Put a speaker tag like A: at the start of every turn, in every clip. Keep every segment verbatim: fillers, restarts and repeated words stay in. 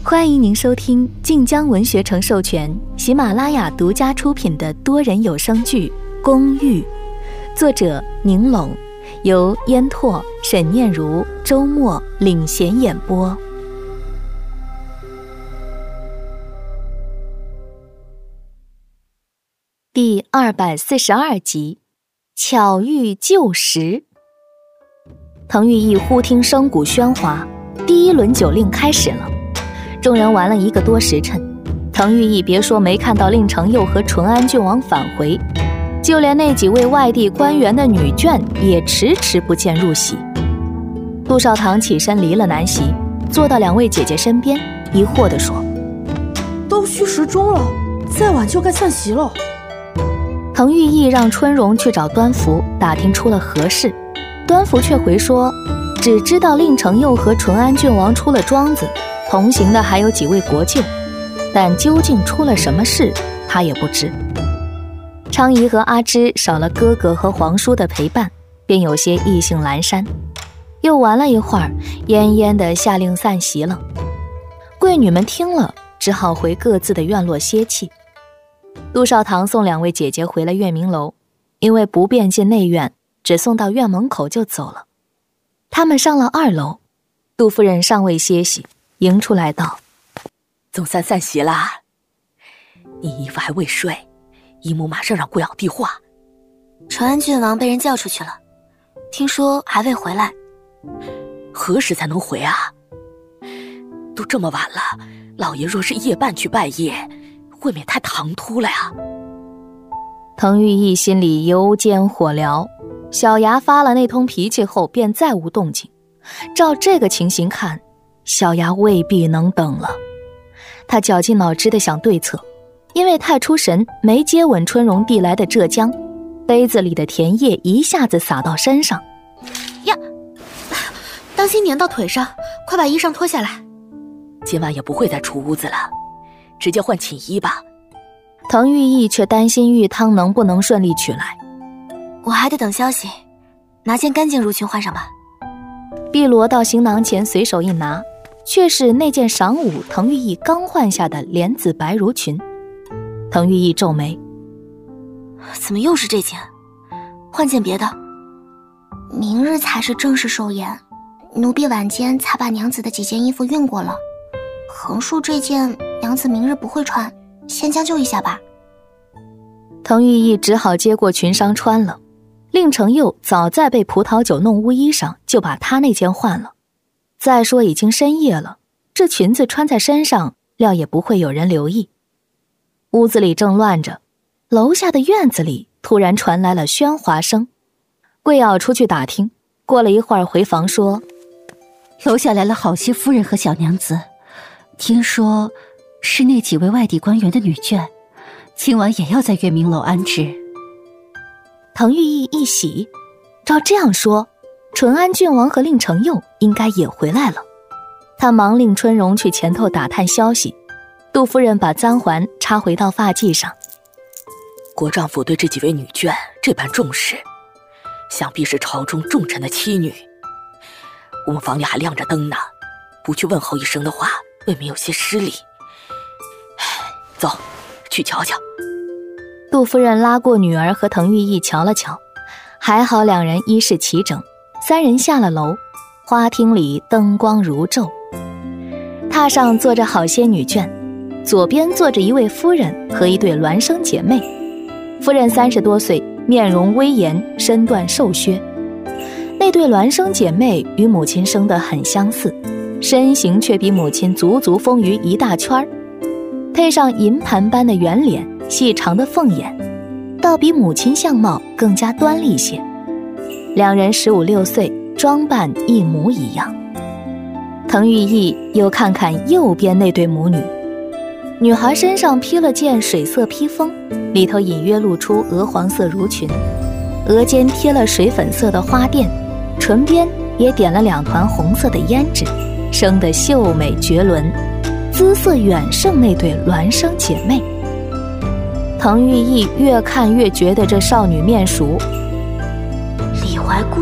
A: 欢迎您收听晋江文学城授权、喜马拉雅独家出品的多人有声剧《公寓》，作者宁拢，由烟拓、沈念如、周末领衔演播。第二百四十二集，巧遇旧时。滕玉义忽听声鼓喧哗，第一轮酒令开始了。众人玩了一个多时辰，滕玉义别说没看到令承佑和淳安郡王返回，就连那几位外地官员的女眷也迟迟不见入席。杜少棠起身离了南席，坐到两位姐姐身边，疑惑地说：
B: 都戌时钟了，再晚就该散席了。
A: 滕玉义让春荣去找端福打听出了何事，端福却回说只知道令承佑和淳安郡王出了庄子，同行的还有几位国舅，但究竟出了什么事他也不知。昌仪和阿芝少了哥哥和皇叔的陪伴，便有些意兴阑珊。又玩了一会儿，奄奄地下令散席了。贵女们听了，只好回各自的院落歇气。杜少棠送两位姐姐回了月明楼，因为不便进内院，只送到院门口就走了。他们上了二楼，杜夫人尚未歇息，迎出来道：
C: 总算散席啦，你姨父还未睡，姨母马上让顾养递话。
D: 淳安郡王被人叫出去了，听说还未回来。
C: 何时才能回啊？都这么晚了，老爷若是夜半去拜谒，未免太唐突了呀。
A: 滕玉义心里油煎火燎，小牙发了那通脾气后便再无动静，照这个情形看，小牙未必能等了。他绞尽脑汁地想对策，因为太出神没接吻春荣递来的浙江，杯子里的甜液一下子洒到身上。
D: 呀，当心粘到腿上，快把衣裳脱下来。
C: 今晚也不会再出屋子了，直接换寝衣吧。
A: 滕玉义却担心玉汤能不能顺利取来。
D: 我还得等消息，拿件干净襦裙换上吧。
A: 碧罗到行囊前随手一拿，却是那件晌午滕玉义刚换下的莲子白襦裙。滕玉义皱眉：
D: 怎么又是这件？换件别的。
E: 明日才是正式寿宴，奴婢晚间才把娘子的几件衣服熨过了，横竖这件娘子明日不会穿，先将就一下吧。
A: 滕玉义只好接过裙裳穿了。令承佑早在被葡萄酒弄污衣裳，就把他那件换了。再说已经深夜了，这裙子穿在身上，料也不会有人留意。屋子里正乱着，楼下的院子里突然传来了喧哗声。桂瑶出去打听，过了一会儿回房说：
F: 楼下来了好些夫人和小娘子，听说是那几位外地官员的女眷，今晚也要在月明楼安置。
A: 滕玉义一喜，照这样说，淳安郡王和令承佑应该也回来了。他忙令春荣去前头打探消息。杜夫人把簪环插回到发髻上。
C: 国丈夫对这几位女眷这般重视，想必是朝中重臣的妻女。我们房里还亮着灯呢，不去问候一声的话，未免有些失礼。走，去瞧瞧。
A: 杜夫人拉过女儿和滕玉义瞧了瞧，还好两人衣饰齐整。三人下了楼，花厅里灯光如昼，榻上坐着好些女眷，左边坐着一位夫人和一对孪生姐妹。夫人三十多岁，面容威严，身段瘦削。那对孪生姐妹与母亲生得很相似，身形却比母亲足足丰腴一大圈，配上银盘般的圆脸，细长的凤眼，倒比母亲相貌更加端丽些。两人十五六岁，装扮一模一样。滕玉义又看看右边那对母女，女孩身上披了件水色披风，里头隐约露出鹅黄色襦裙，额间贴了水粉色的花钿，唇边也点了两团红色的胭脂，生得秀美绝伦，姿色远胜那对孪生姐妹。滕玉义越看越觉得这少女面熟。
D: 李怀顾。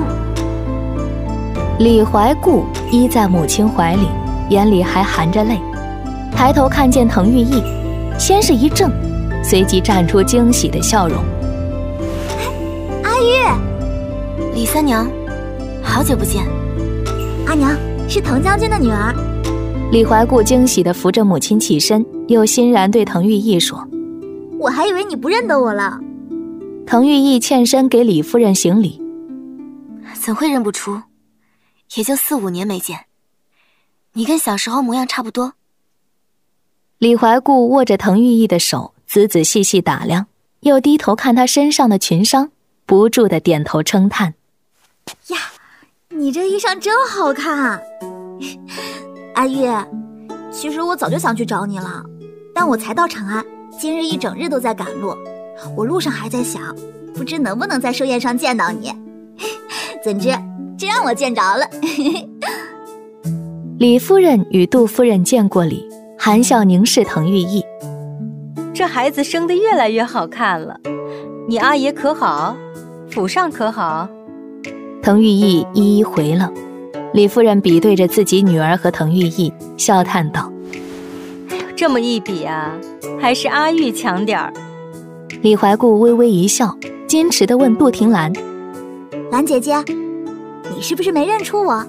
A: 李怀顾依在母亲怀里，眼里还含着泪。 抬头看见滕玉意，先是一怔，随即绽出惊喜的笑容。
G: 阿玉，
E: 李三娘，好久不见。
G: 阿娘是滕将军的女儿。
A: 李怀固惊喜地扶着母亲起身，又欣然对滕玉意说：“
G: 我还以为你不认得我了。”
A: 滕玉意欠身给李夫人行礼：“
E: 怎会认不出？也就四五年没见，你跟小时候模样差不多。”
A: 李怀固握着滕玉意的手，仔仔细细打量，又低头看她身上的裙裳，不住地点头称叹：“
G: 呀，你这衣裳真好看！阿玉，其实我早就想去找你了，但我才到长安，今日一整日都在赶路。我路上还在想，不知能不能在寿宴上见到你。怎知这让我见着了。”
A: 李夫人与杜夫人见过礼，含笑凝视滕玉意：“
H: 这孩子生得越来越好看了，你阿爷可好？府上可好？”
A: 滕玉意一一回了。李夫人比对着自己女儿和滕玉意，笑叹道：“
H: 这么一比啊，还是阿玉强点儿。”
A: 李怀固微微一笑，矜持地问杜婷兰：“
G: 兰姐姐，你是不是没认出我？”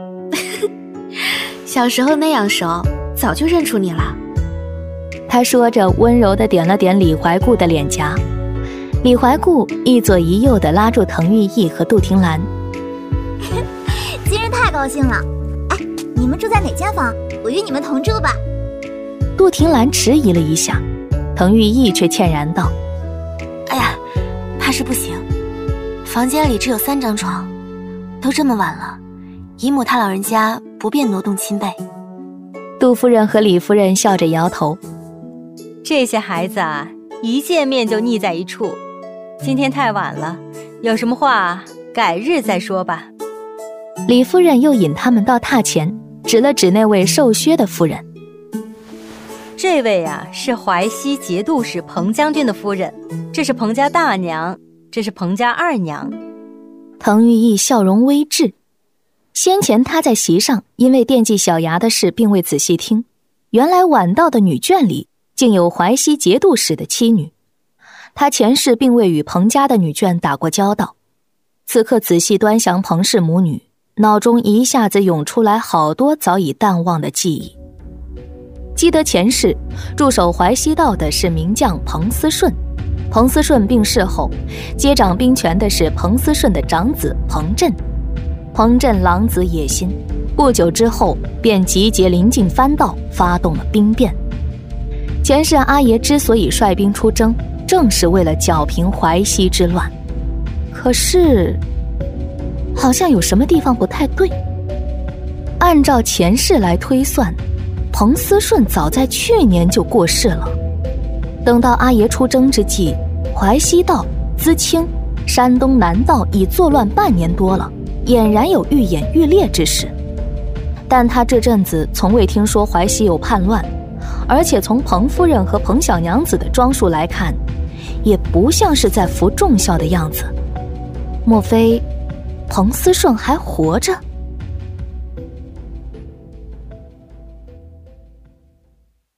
D: 小时候那样熟，早就认出你了。
A: 她说着，温柔地点了点李怀固的脸颊。李怀固一左一右地拉住滕玉意和杜婷兰：“
G: 今日太高兴了！哎，你们住在哪间房？我与你们同住吧。”
A: 杜婷兰迟疑了一下，滕玉意却歉然道：“
E: 哎呀，怕是不行，房间里只有三张床，都这么晚了，姨母她老人家不便挪动亲被。”
A: 杜夫人和李夫人笑着摇头：“
H: 这些孩子啊，一见面就腻在一处。今天太晚了，有什么话改日再说吧。”
A: 李夫人又引他们到榻前，指了指那位受削的夫人：“
H: 这位啊，是淮西节度使彭将军的夫人，这是彭家大娘，这是彭家二娘。”
A: 滕玉意笑容微滞。先前他在席上因为惦记小牙的事并未仔细听，原来晚到的女眷里竟有淮西节度使的妻女。他前世并未与彭家的女眷打过交道，此刻仔细端详彭氏母女，脑中一下子涌出来好多早已淡忘的记忆。记得前世驻守淮西道的是名将彭思顺，彭思顺病逝后，接掌兵权的是彭思顺的长子彭震。彭震狼子野心，不久之后便集结临近藩道，发动了兵变。前世阿爷之所以率兵出征，正是为了剿平淮西之乱。可是好像有什么地方不太对。按照前世来推算，彭思顺早在去年就过世了。等到阿爷出征之际，淮西道、淄青、山东南道已作乱半年多了，俨然有愈演愈烈之势。但他这阵子从未听说淮西有叛乱，而且从彭夫人和彭小娘子的装束来看，也不像是在服重孝的样子。莫非彭思顺还活着？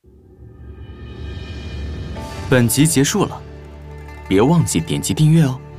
I: 本集结束了，别忘记点击订阅哦。